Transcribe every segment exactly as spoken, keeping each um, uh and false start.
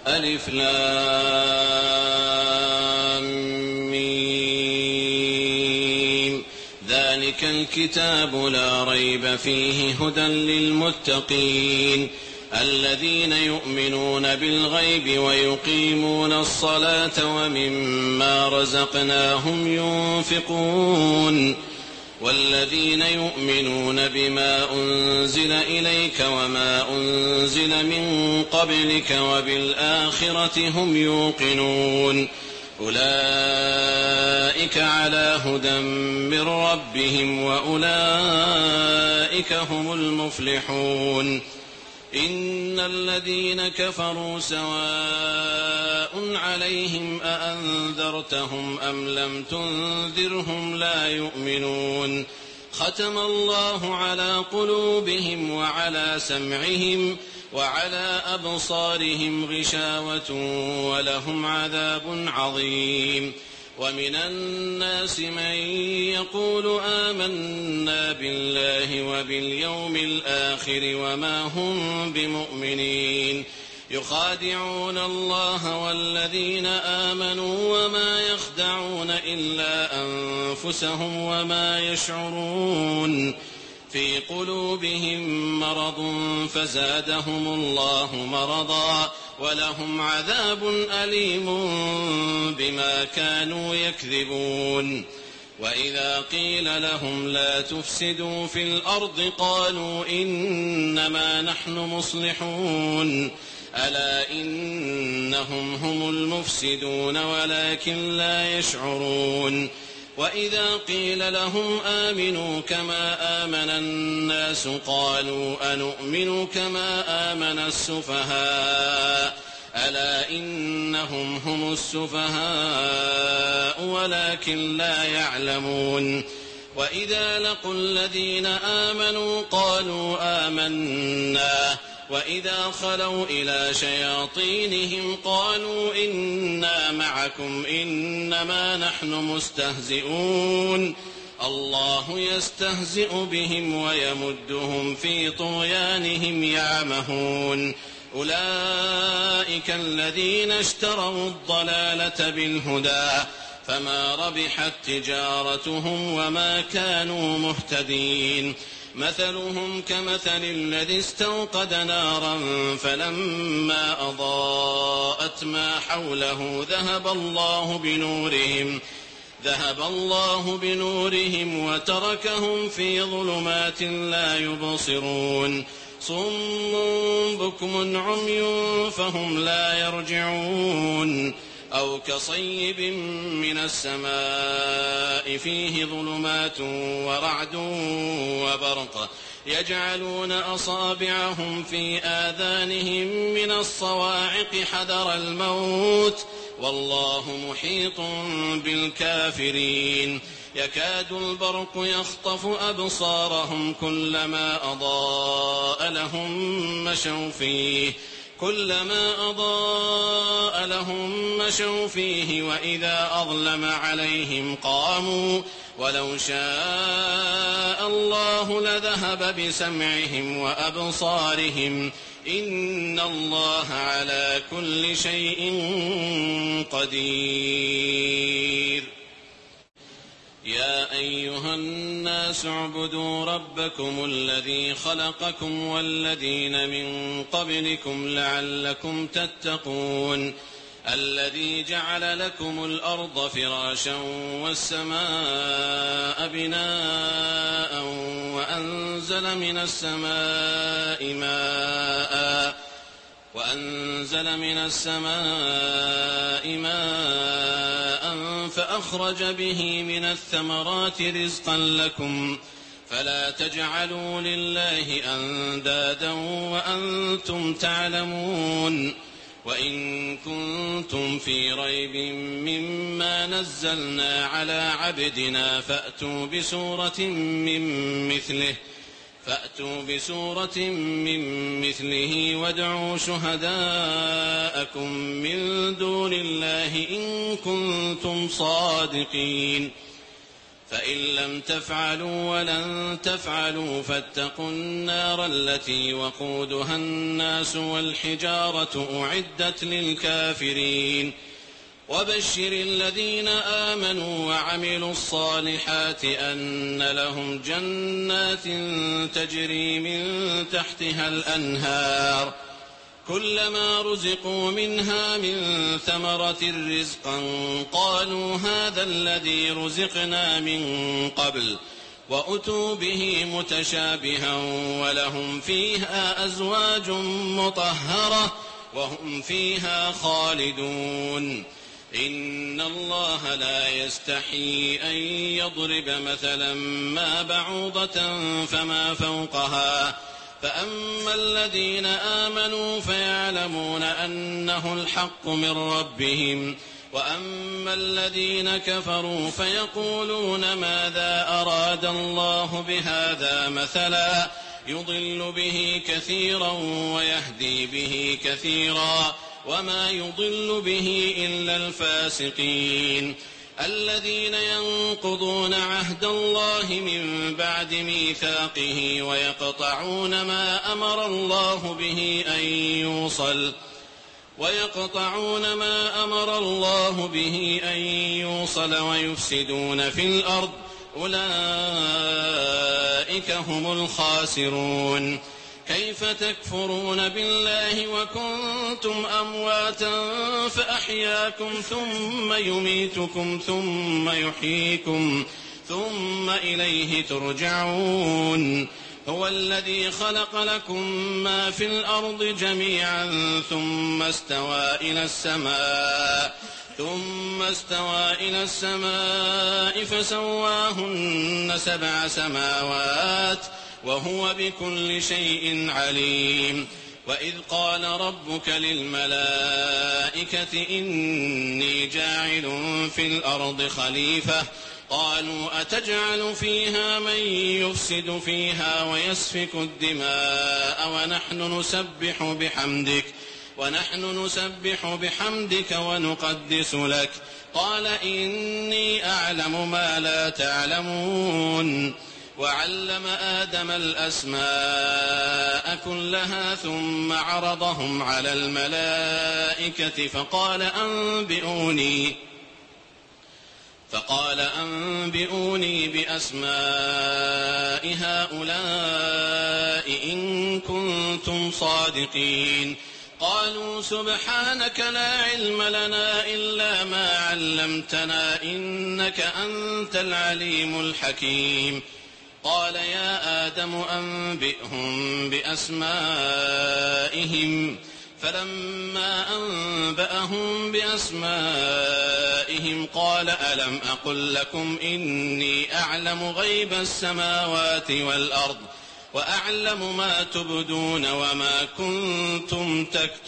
ألف لام ميم ذلك الكتاب لا ريب فيه هدى للمتقين الذين يؤمنون بالغيب ويقيمون الصلاة ومما رزقناهم ينفقون والذين يؤمنون بما أنزل إليك وما أنزل من قبلك وبالآخرة هم يوقنون أولئك على هدى من ربهم وأولئك هم المفلحون إن الذين كفروا سواء عليهم أأنذرتهم أم لم تنذرهم لا يؤمنون ختم الله على قلوبهم وعلى سمعهم وعلى أبصارهم غشاوة ولهم عذاب عظيم ومن الناس من يقول آمنا بالله وباليوم الآخر وما هم بمؤمنين يخادعون الله والذين آمنوا وما يخدعون إلا أنفسهم وما يشعرون في قلوبهم مرض فزادهم الله مرضا ولهم عذاب أليم بما كانوا يكذبون وإذا قيل لهم لا تفسدوا في الأرض قالوا إنما نحن مصلحون ألا إنهم هم المفسدون ولكن لا يشعرون وإذا قيل لهم آمنوا كما آمن الناس قالوا أنؤمن كما آمن السفهاء ألا إنهم هم السفهاء ولكن لا يعلمون وإذا لقوا الذين آمنوا قالوا آمنا وإذا خلوا إلى شياطينهم قالوا إنا معكم إنما نحن مستهزئون الله يستهزئ بهم ويمدهم في طغيانهم يعمهون أولئك الذين اشتروا الضلالة بالهدى فما ربحت تجارتهم وما كانوا مهتدين مثلهم كمثل الذي استوقد نارا فلما أضاءت ما حوله ذهب الله بنورهم ذهب الله بنورهم وتركهم في ظلمات لا يبصرون صم بكم عمي فهم لا يرجعون أو كصيب من السماء فيه ظلمات ورعد وبرق يجعلون أصابعهم في آذانهم من الصواعق حذر الموت والله محيط بالكافرين يكاد البرق يخطف أبصارهم كلما أضاء لهم مشوا فيه كلما أضاء لهم مشوا فيه وإذا أظلم عليهم قاموا ولو شاء الله لذهب بسمعهم وأبصارهم إن الله على كل شيء قدير يا أيها الناس اعبدوا ربكم الذي خلقكم والذين من قبلكم لعلكم تتقون الذي جعل لكم الأرض فراشا والسماء بناء وأنزل من السماء ماء وأنزل من السماء ماء فأخرج به من الثمرات رزقا لكم فلا تجعلوا لله أندادا وأنتم تعلمون وإن كنتم في ريب مما نزلنا على عبدنا فأتوا بسورة من مثله فأتوا بسورة من مثله وادعوا شهداءكم من دون الله إن كنتم صادقين فإن لم تفعلوا ولن تفعلوا فاتقوا النار التي وقودها الناس والحجارة أعدت للكافرين وبشر الذين آمنوا وعملوا الصالحات أن لهم جنات تجري من تحتها الأنهار كلما رزقوا منها من ثمرة رزقا قالوا هذا الذي رزقنا من قبل وأتوا به متشابها ولهم فيها أزواج مطهرة وهم فيها خالدون إن الله لا يستحيي أن يضرب مثلا ما بعوضة فما فوقها فأما الذين آمنوا فيعلمون أنه الحق من ربهم وأما الذين كفروا فيقولون ماذا أراد الله بهذا مثلا يضل به كثيرا ويهدي به كثيرا وما يضل به إلا الفاسقين الذين ينقضون عهد الله من بعد ميثاقه ويقطعون ما أمر الله به أن يوصل ويقطعون ما أمر الله به أن يوصل ويفسدون في الأرض أولئك هم الخاسرون كيف تكفرون بالله وكنتم أمواتا فأحياكم ثم يميتكم ثم يحييكم ثم إليه ترجعون هو الذي خلق لكم ما في الأرض جميعا ثم استوى إلى السماء ثم استوى إلى السماء فسواهن سبع سماوات وهو بكل شيء عليم وإذ قال ربك للملائكة إني جاعل في الأرض خليفة قالوا أتجعل فيها من يفسد فيها ويسفك الدماء ونحن نسبح بحمدك ونحن نسبح بحمدك ونقدس لك قال إني أعلم ما لا تعلمون وعلم آدم الأسماء كلها ثم عرضهم على الملائكة فقال أنبئوني فقال أنبئوني بأسماء هؤلاء إن كنتم صادقين قالوا سبحانك لا علم لنا إلا ما علمتنا إنك أنت العليم الحكيم قال يا آدم أنبئهم بأسمائهم فلما أنبأهم بأسمائهم قال ألم أقل لكم إني أعلم غيب السماوات والأرض وأعلم ما تبدون وما كنتم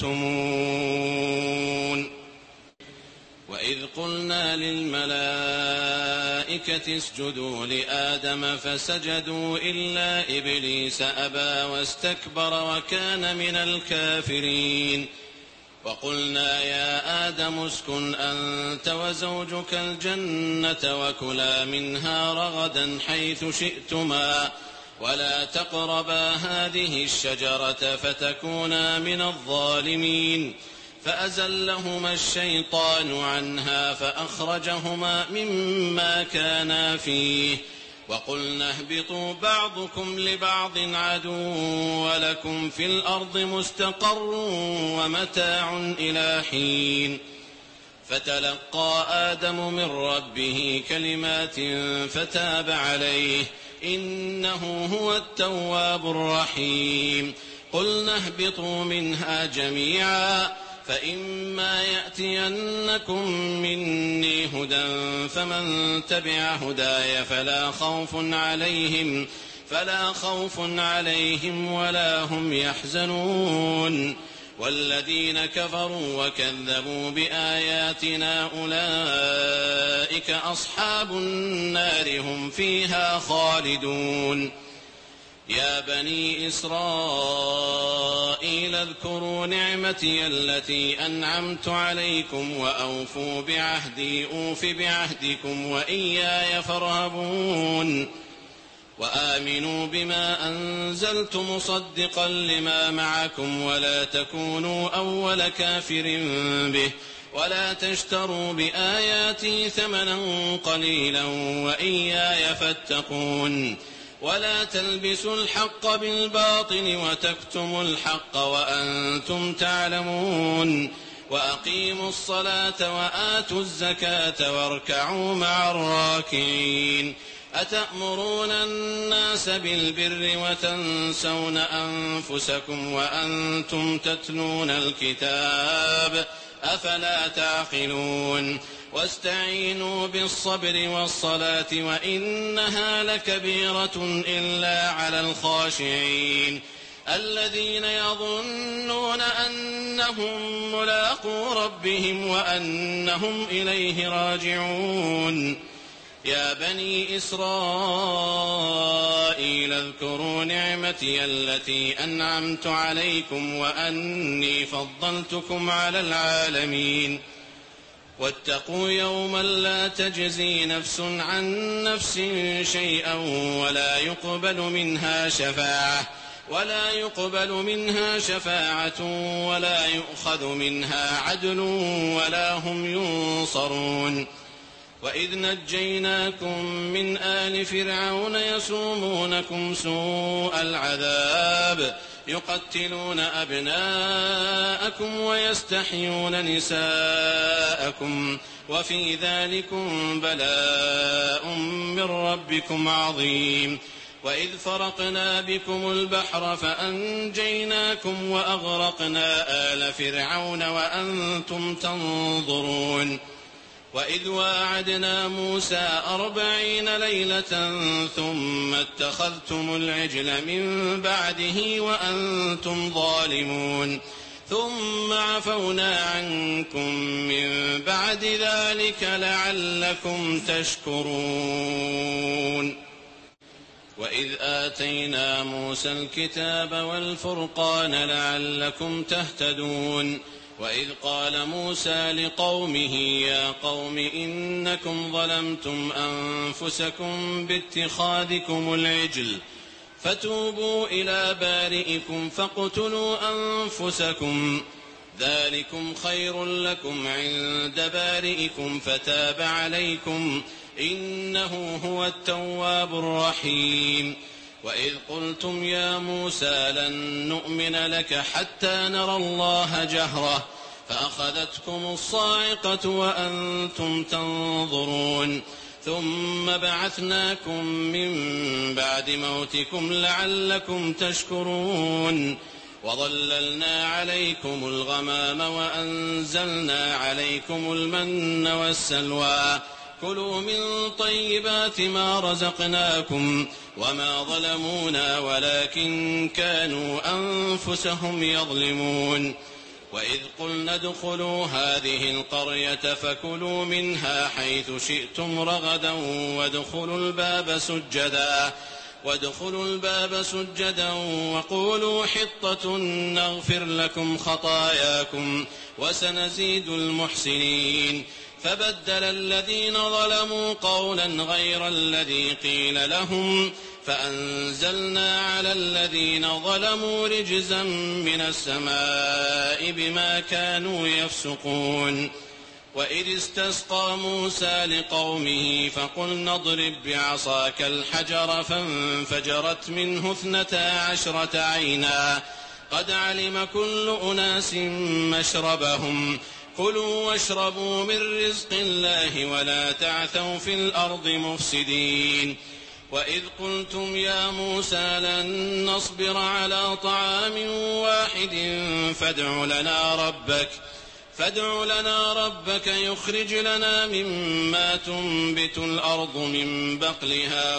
تكتمون وإذ قلنا للملائكة اسجدوا لآدم فسجدوا إلا إبليس أبى واستكبر وكان من الكافرين وقلنا يا آدم اسكن أنت وزوجك الجنة وكلا منها رغدا حيث شئتما ولا تقربا هذه الشجرة فتكونا من الظالمين فأزلهما الشيطان عنها فأخرجهما مما كانا فيه وقلنا اهبطوا بعضكم لبعض عدو ولكم في الأرض مستقر ومتاع إلى حين فتلقى آدم من ربه كلمات فتاب عليه إنه هو التواب الرحيم قلنا اهبطوا منها جميعا فإما يأتينكم مني هدى فمن تبع هداي فلا خوف عليهم فلا خوف عليهم ولا هم يحزنون والذين كفروا وكذبوا بآياتنا أولئك أصحاب النار هم فيها خالدون يا بني إسرائيل اذكروا نعمتي التي أنعمت عليكم وأوفوا بعهدي أوف بعهدكم وإياي فارهبون وآمنوا بما أنزلت مصدقا لما معكم ولا تكونوا أول كافر به ولا تشتروا بآياتي ثمنا قليلا وإياي فاتقون ولا تلبسوا الحق بالباطل وتكتموا الحق وأنتم تعلمون وأقيموا الصلاة وآتوا الزكاة واركعوا مع الراكعين أتأمرون الناس بالبر وتنسون أنفسكم وأنتم تتلون الكتاب أفلا تعقلون واستعينوا بالصبر والصلاة وإنها لكبيرة إلا على الخاشعين الذين يظنون أنهم ملاقو ربهم وأنهم إليه راجعون يا بني إسرائيل اذكروا نعمتي التي أنعمت عليكم وأني فضلتكم على العالمين واتقوا يوما لا تجزي نفس عن نفس شيئا ولا يقبل منها شفاعة ولا يقبل منها شفاعة ولا يؤخذ منها عدل ولا هم ينصرون وإذ نجيناكم من آل فرعون يسومونكم سوء العذاب يقتلون أبناءكم ويستحيون نساءكم وفي ذلكم بلاء من ربكم عظيم وإذ فرقنا بكم البحر فأنجيناكم وأغرقنا آل فرعون وأنتم تنظرون وإذ واعدنا موسى أربعين ليلة ثم اتخذتم العجل من بعده وأنتم ظالمون ثم عفونا عنكم من بعد ذلك لعلكم تشكرون وإذ آتينا موسى الكتاب والفرقان لعلكم تهتدون وإذ قال موسى لقومه يا قوم إنكم ظلمتم أنفسكم باتخاذكم العجل فتوبوا إلى بارئكم فاقتلوا أنفسكم ذلكم خير لكم عند بارئكم فتاب عليكم إنه هو التواب الرحيم وإذ قلتم يا موسى لن نؤمن لك حتى نرى الله جهرة فأخذتكم الصاعقة وأنتم تنظرون ثم بعثناكم من بعد موتكم لعلكم تشكرون وظللنا عليكم الغمام وأنزلنا عليكم المن والسلوى كلوا من طيبات ما رزقناكم وما ظلمونا ولكن كانوا أنفسهم يظلمون وإذ قلنا ادخلوا هذه القرية فكلوا منها حيث شئتم رغدا وادخلوا الباب سجدا وادخلوا الباب سجدا وقولوا حطة نغفر لكم خطاياكم وسنزيد المحسنين فبدل الذين ظلموا قولا غير الذي قيل لهم فأنزلنا على الذين ظلموا رجزا من السماء بما كانوا يفسقون وإذ استسقى موسى لقومه فقلنا اضرب بعصاك الحجر فانفجرت منه اثنتا عشرة عينا قد علم كل أناس مشربهم كلوا واشربوا من رزق الله ولا تعثوا في الأرض مفسدين وإذ قلتم يا موسى لن نصبر على طعام واحد فادع لنا ربك فادع لنا ربك يخرج لنا مما تنبت الأرض من بقلها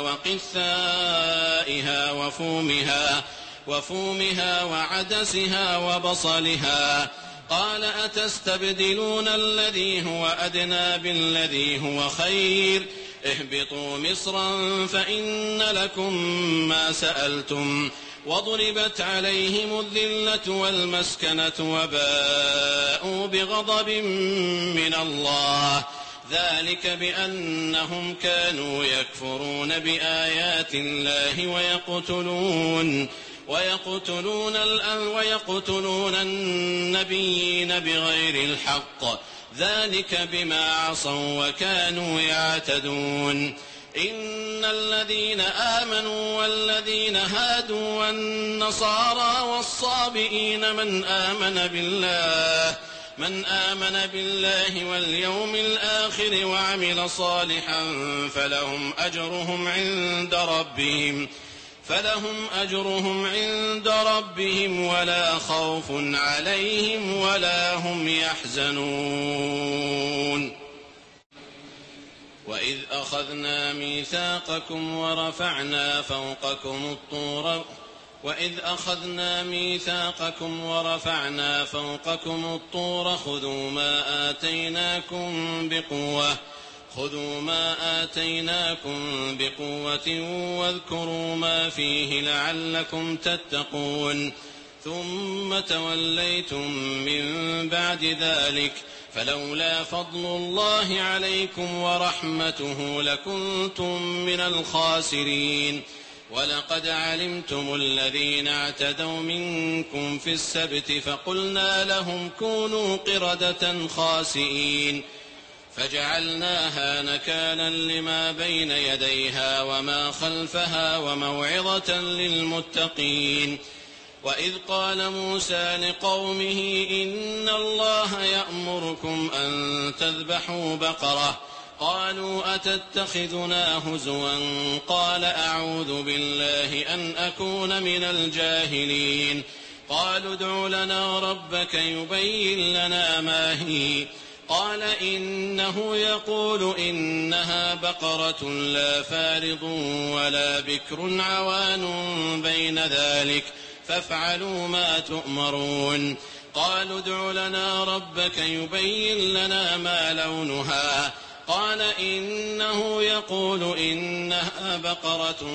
وقثائها وفومها وفومها وعدسها وبصلها قال أتستبدلون الذي هو أدنى بالذي هو خير اهبطوا مصرا فإن لكم ما سألتم وضربت عليهم الذلة والمسكنة وباءوا بغضب من الله ذلك بأنهم كانوا يكفرون بآيات الله ويقتلون ويقتلون, ويقتلون النبيين بغير الحق ذلك بما عصوا وكانوا يعتدون إن الذين آمنوا والذين هادوا والنصارى والصابئين من آمن بالله من آمن بالله واليوم الآخر وعمل صالحا فلهم أجرهم عند ربهم فلهم أجرهم عند ربهم ولا خوف عليهم ولا هم يحزنون وإذ أخذنا ميثاقكم ورفعنا فوقكم الطور وإذ أخذنا ميثاقكم ورفعنا فوقكم الطور خذوا ما آتيناكم بقوة خذوا ما آتيناكم بقوة واذكروا ما فيه لعلكم تتقون ثم توليتم من بعد ذلك فلولا فضل الله عليكم ورحمته لكنتم من الخاسرين ولقد علمتم الذين اعتدوا منكم في السبت فقلنا لهم كونوا قردة خاسئين فجعلناها نكالا لما بين يديها وما خلفها وموعظة للمتقين وإذ قال موسى لقومه إن الله يأمركم أن تذبحوا بقرة قالوا أتتخذنا هزوا قال أعوذ بالله أن أكون من الجاهلين قالوا ادع لنا ربك يبين لنا ما هي قال إنه يقول إنها بقرة لا فارض ولا بكر عوان بين ذلك فافعلوا ما تؤمرون قالوا ادع لنا ربك يبين لنا ما لونها قال إنه يقول إنها بقرة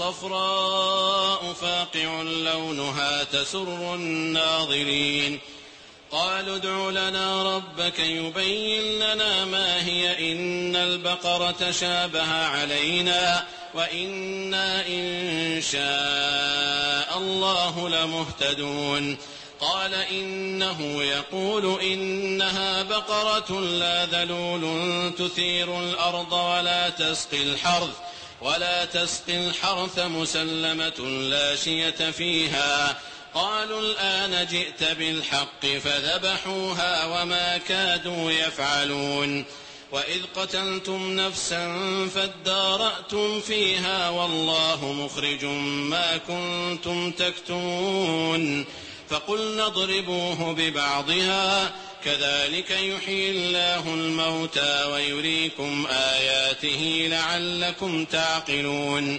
صفراء فاقع لونها تسر الناظرين قالوا ادع لنا ربك يبين لنا ما هي إن البقرة شابه علينا وإنا إن شاء الله لمهتدون قال إنه يقول إنها بقرة لا ذلول تثير الأرض ولا تسقي الحرث ولا تسقي الحرث مسلمة لا شية فيها قالوا الآن جئت بالحق فذبحوها وما كادوا يفعلون وإذ قتلتم نفسا فادارأتم فيها والله مخرج ما كنتم تكتمون فقلنا اضربوه ببعضها كذلك يحيي الله الموتى ويريكم آياته لعلكم تعقلون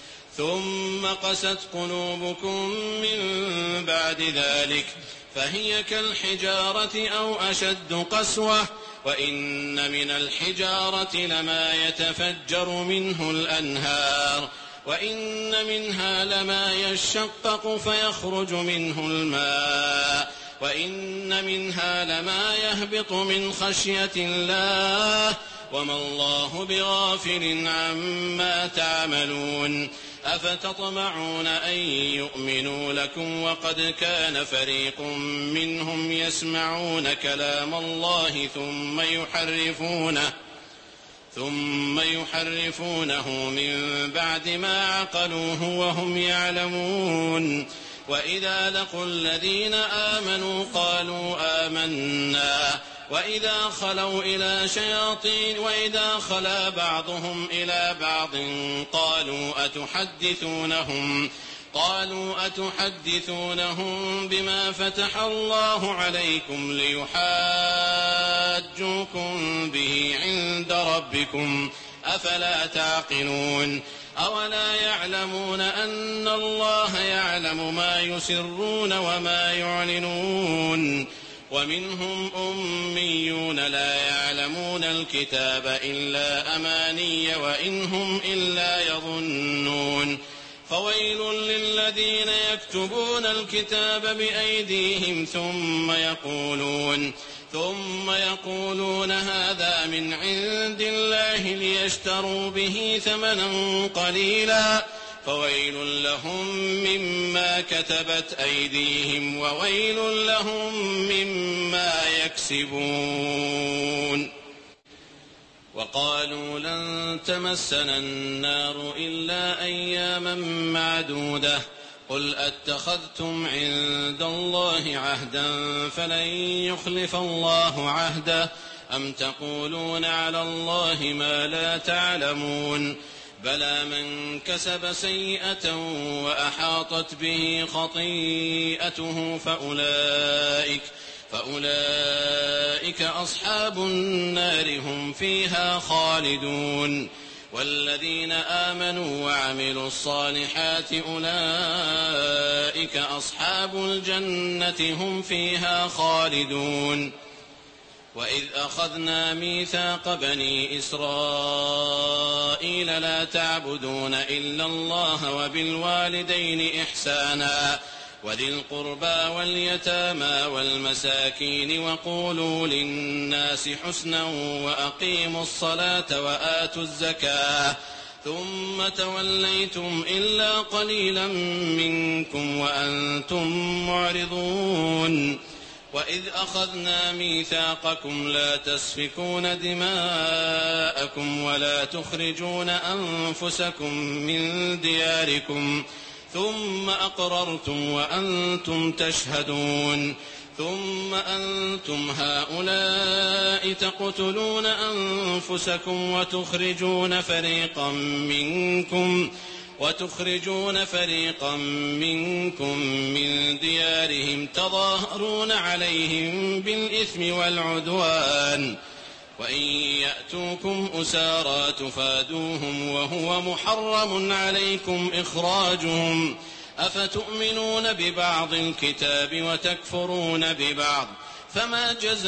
ثم قست قلوبكم من بعد ذلك فهي كالحجارة أو أشد قسوة وإن من الحجارة لما يتفجر منه الأنهار وإن منها لما يشقق فيخرج منه الماء وإن منها لما يهبط من خشية الله وما الله بغافل عما تعملون أفتطمعون أن يؤمنوا لكم وقد كان فريق منهم يسمعون كلام الله ثم يحرفونه ثم يحرفونه من بعد ما عقلوه وهم يعلمون وإذا لقوا الذين آمنوا قالوا آمنا وإذا خلوا إلى شياطين وإذا خلا بعضهم إلى بعض قالوا أتحدثونهم قالوا أتحدثونهم بما فتح الله عليكم ليحاجوكم به عند ربكم أفلا تعقلون أولا يعلمون أن الله يعلم ما يسرون وما يعلنون ومنهم أميون لا يعلمون الكتاب إلا أماني وإن هم إلا يظنون فويل للذين يكتبون الكتاب بأيديهم ثم يقولون ثم يقولون هذا من عند الله ليشتروا به ثمنا قليلا فويل لهم مما كتبت أيديهم وويل لهم مما يكسبون. وقالوا لن تمسنا النار إلا أياما معدودة قل أتخذتم عند الله عهدا فلن يخلف الله عهده أم تقولون على الله ما لا تعلمون بلى من كسب سيئة وأحاطت به خطيئته فأولئك فأولئك أصحاب النار هم فيها خالدون والذين آمنوا وعملوا الصالحات أولئك أصحاب الجنة هم فيها خالدون. وإذ أخذنا ميثاق بني إسرائيل لا تعبدون إلا الله وبالوالدين إحسانا وذي القربى واليتامى والمساكين وقولوا للناس حسنا وأقيموا الصلاة وآتوا الزكاة ثم توليتم إلا قليلا منكم وأنتم معرضون. وإذ أخذنا ميثاقكم لا تسفكون دماءكم ولا تخرجون أنفسكم من دياركم ثم أقررتم وأنتم تشهدون ثم أنتم هؤلاء تقتلون أنفسكم وتخرجون فريقا منكم وتخرجون فريقا منكم من ديارهم تظاهرون عليهم بالإثم والعدوان وإن يأتوكم أسارى تفادوهم وهو محرم عليكم إخراجهم أفتؤمنون ببعض الكتاب وتكفرون ببعض فما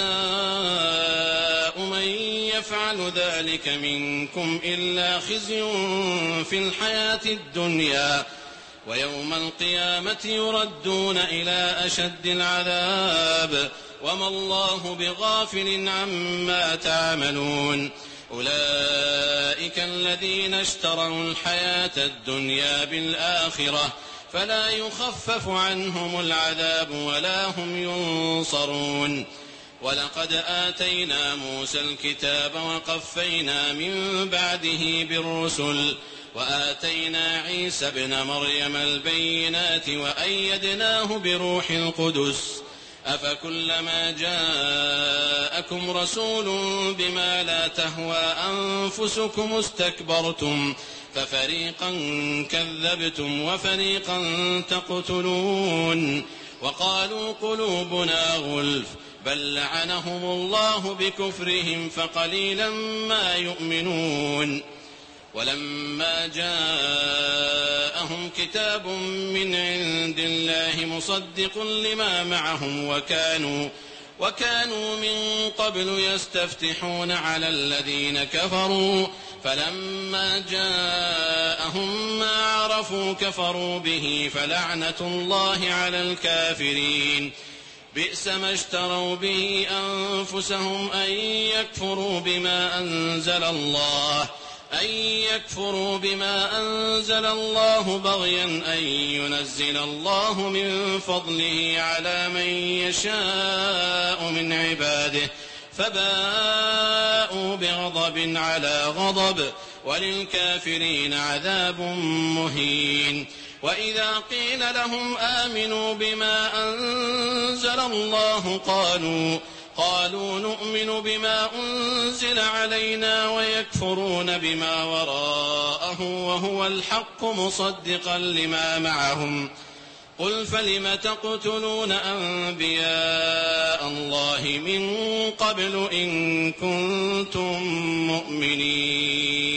جزاء من يفعل ذلك منكم إلا خزي في الحياة الدنيا ويوم القيامة يردون إلى أشد العذاب وما الله بغافل عما تعملون. أولئك الذين اشتروا الحياة الدنيا بالآخرة فلا يخفف عنهم العذاب ولا هم ينصرون. ولقد آتينا موسى الكتاب وقفينا من بعده بالرسل وآتينا عيسى ابن مريم البينات وأيدناه بروح القدس أفكلما جاءكم رسول بما لا تهوى أنفسكم استكبرتم ففريقا كذبتم وفريقا تقتلون وقالوا قلوبنا غلف بل لعنهم الله بكفرهم فقليلا ما يؤمنون. ولما جاءهم كتاب من عند الله مصدق لما معهم وكانوا وكانوا من قبل يستفتحون على الذين كفروا فلما جاءهم ما عرفوا كفروا به فلعنة الله على الكافرين. بئس ما اشتروا به أنفسهم أن يكفروا بما أنزل الله أن يكفروا بما أنزل الله بغيا أن ينزل الله من فضله على من يشاء من عباده فباءوا بغضب على غضب وللكافرين عذاب مهين. وإذا قيل لهم آمنوا بما أنزل الله قالوا قالوا نؤمن بما أنزل علينا ويكفرون بما وراءه وهو الحق مصدقا لما معهم قل فلم تقتلون أنبياء الله من قبل إن كنتم مؤمنين.